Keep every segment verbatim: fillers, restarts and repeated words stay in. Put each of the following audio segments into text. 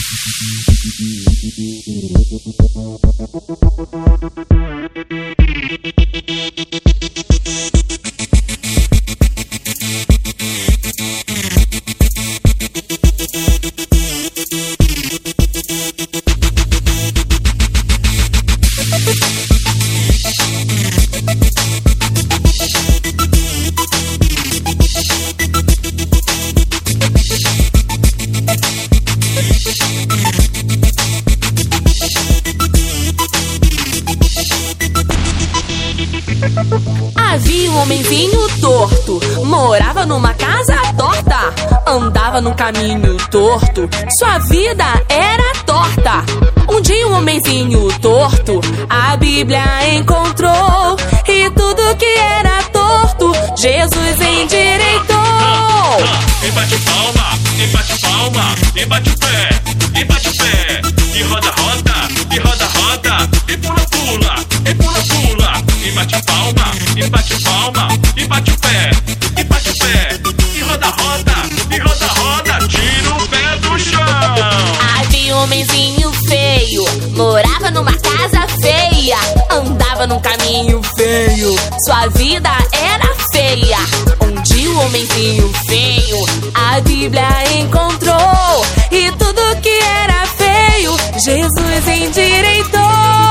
Havia um homenzinho torto, morava numa casa torta, andava num caminho torto, sua vida era torta. Um dia um homenzinho torto a Bíblia encontrou, e tudo que era torto Jesus endireitou. E bate palma, e bate palma, e bate o pé, e bate o pé, e roda, roda, e roda, roda, e pula, pula, e pula, pula, e bate palma, e bate palma, e bate o pé, e bate o pé, e roda, roda, e roda, roda, tira o pé do chão. Havia um homenzinho feio, morava numa casa feia, andava num caminho feio, sua vida era feia. Um dia o homenzinho feio a Bíblia encontrou, e tudo que era feio Jesus endireitou.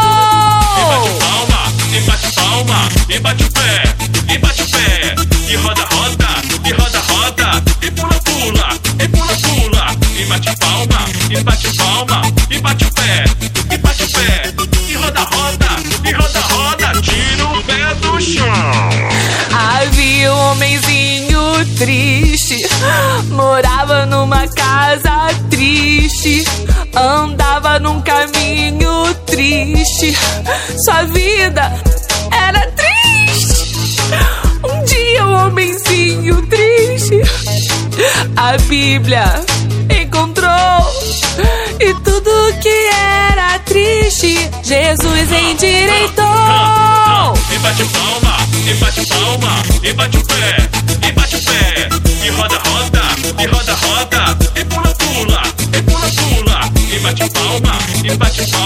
E bate palma, e bate palma, e bate o pé, e bate o pé, e roda, roda, e roda, roda, e pula, pula, e pula, pula, e bate palma, e bate palma, e bate o pé, e bate o pé, e roda, roda, e roda, roda, tira o pé do chão. Havia um homenzinho triste, morava numa casa triste, andava num caminho triste, sua vida era triste. Um dia um homenzinho triste a Bíblia encontrou, e tudo que era triste Jesus endireitou. E bate palma, e bate palma, e bate o pé, e bate o pé, e roda, roda, e roda, roda, e pula, pula, e pula, pula, e bate palma, e bate palma.